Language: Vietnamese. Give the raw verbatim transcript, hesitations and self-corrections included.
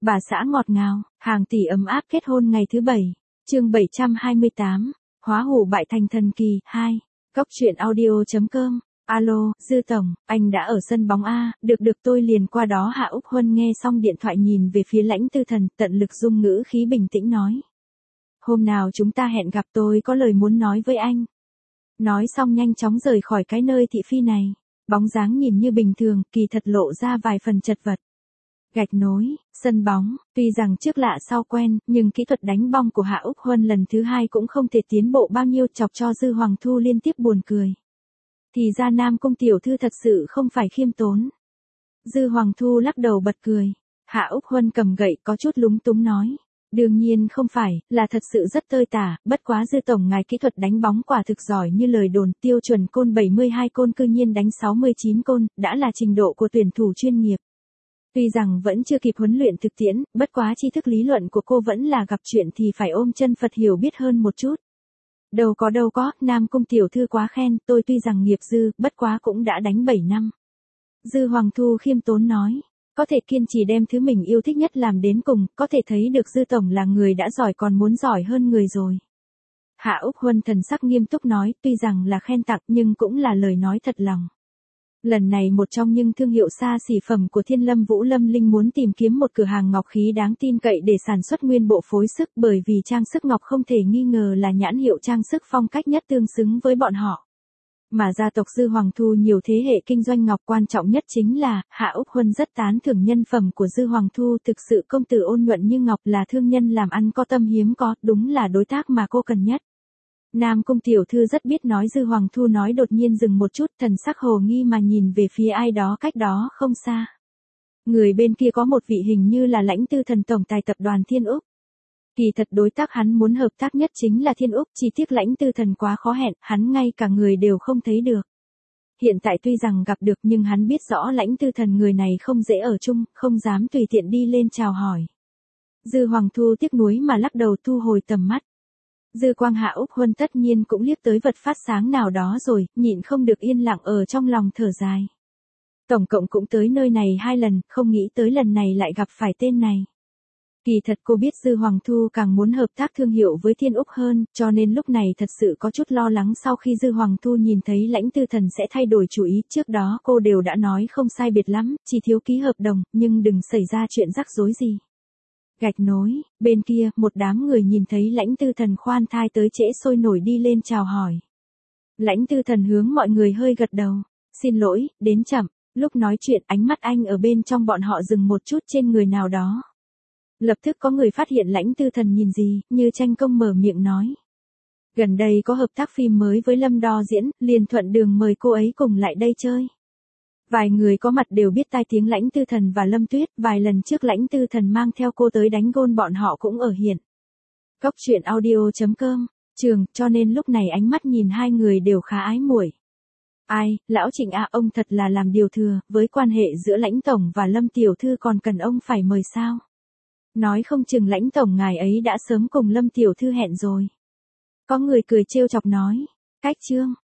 Bà xã ngọt ngào, hàng tỷ ấm áp kết hôn ngày thứ bảy. Chương bảy trăm hai mươi tám, hóa hủ bại thành thần kỳ, hai. Góc truyện audio.com. Alo, Dư Tổng, anh đã ở sân bóng A, được được tôi liền qua đó. Hạ Úc Huân nghe xong điện thoại nhìn về phía Lãnh Tư Thần, tận lực dung ngữ khí bình tĩnh nói. Hôm nào chúng ta hẹn gặp, tôi có lời muốn nói với anh. Nói xong nhanh chóng rời khỏi cái nơi thị phi này. Bóng dáng nhìn như bình thường, kỳ thật lộ ra vài phần chật vật. Gạch nối, sân bóng, tuy rằng trước lạ sau quen, nhưng kỹ thuật đánh bóng của Hạ Úc Huân lần thứ hai cũng không thể tiến bộ bao nhiêu, chọc cho Dư Hoàng Thu liên tiếp buồn cười. Thì ra Nam Cung tiểu thư thật sự không phải khiêm tốn. Dư Hoàng Thu lắc đầu bật cười. Hạ Úc Huân cầm gậy có chút lúng túng nói. Đương nhiên không phải, là thật sự rất tơi tả, bất quá Dư Tổng ngài kỹ thuật đánh bóng quả thực giỏi như lời đồn, tiêu chuẩn côn bảy mươi hai côn cư nhiên đánh sáu mươi chín côn, đã là trình độ của tuyển thủ chuyên nghiệp. Tuy rằng vẫn chưa kịp huấn luyện thực tiễn, bất quá tri thức lý luận của cô vẫn là gặp chuyện thì phải ôm chân Phật hiểu biết hơn một chút. Đâu có đâu có, Nam Cung tiểu thư quá khen, tôi tuy rằng nghiệp dư, bất quá cũng đã đánh bảy năm. Dư Hoàng Thu khiêm tốn nói, có thể kiên trì đem thứ mình yêu thích nhất làm đến cùng, có thể thấy được Dư Tổng là người đã giỏi còn muốn giỏi hơn người rồi. Hạ Úc Huân thần sắc nghiêm túc nói, tuy rằng là khen tặng nhưng cũng là lời nói thật lòng. Lần này một trong những thương hiệu xa xỉ phẩm của Thiên Lâm Vũ Lâm Linh muốn tìm kiếm một cửa hàng ngọc khí đáng tin cậy để sản xuất nguyên bộ phối sức, bởi vì trang sức ngọc không thể nghi ngờ là nhãn hiệu trang sức phong cách nhất tương xứng với bọn họ. Mà gia tộc Dư Hoàng Thu nhiều thế hệ kinh doanh ngọc, quan trọng nhất chính là, Hạ Úc Huân rất tán thưởng nhân phẩm của Dư Hoàng Thu, thực sự công tử ôn nhuận như ngọc, là thương nhân làm ăn có tâm hiếm có, đúng là đối tác mà cô cần nhất. Nam Cung tiểu thư rất biết nói. Dư Hoàng Thu nói đột nhiên dừng một chút, thần sắc hồ nghi mà nhìn về phía ai đó cách đó không xa. Người bên kia có một vị hình như là Lãnh Tư Thần tổng tài tập đoàn Thiên Úc. Kỳ thật đối tác hắn muốn hợp tác nhất chính là Thiên Úc, chỉ tiếc Lãnh Tư Thần quá khó hẹn, hắn ngay cả người đều không thấy được. Hiện tại tuy rằng gặp được nhưng hắn biết rõ Lãnh Tư Thần người này không dễ ở chung, không dám tùy tiện đi lên chào hỏi. Dư Hoàng Thu tiếc nuối mà lắc đầu thu hồi tầm mắt. Dư quang Hạ Úc Huân tất nhiên cũng liếc tới vật phát sáng nào đó rồi, nhịn không được yên lặng ở trong lòng thở dài. Tổng cộng cũng tới nơi này hai lần, không nghĩ tới lần này lại gặp phải tên này. Kỳ thật cô biết Dư Hoàng Thu càng muốn hợp tác thương hiệu với Thiên Úc hơn, cho nên lúc này thật sự có chút lo lắng sau khi Dư Hoàng Thu nhìn thấy Lãnh Tư Thần sẽ thay đổi chủ ý. Trước đó cô đều đã nói không sai biệt lắm, chỉ thiếu ký hợp đồng, nhưng đừng xảy ra chuyện rắc rối gì. Gạch nối, bên kia, một đám người nhìn thấy Lãnh Tư Thần khoan thai tới trễ sôi nổi đi lên chào hỏi. Lãnh Tư Thần hướng mọi người hơi gật đầu. Xin lỗi, đến chậm. Lúc nói chuyện ánh mắt anh ở bên trong bọn họ dừng một chút trên người nào đó. Lập tức có người phát hiện Lãnh Tư Thần nhìn gì, như tranh công mở miệng nói. Gần đây có hợp tác phim mới với Lâm Đo diễn, liền thuận đường mời cô ấy cùng lại đây chơi. Vài người có mặt đều biết tai tiếng Lãnh Tư Thần và Lâm Tuyết, vài lần trước Lãnh Tư Thần mang theo cô tới đánh gôn bọn họ cũng ở hiện. Góc truyện audio.com, trường, cho nên lúc này ánh mắt nhìn hai người đều khá ái muội. Ai, lão Trịnh à, ông thật là làm điều thừa, với quan hệ giữa Lãnh Tổng và Lâm Tiểu Thư còn cần ông phải mời sao? Nói không chừng Lãnh Tổng ngài ấy đã sớm cùng Lâm Tiểu Thư hẹn rồi. Có người cười trêu chọc nói, cách chương.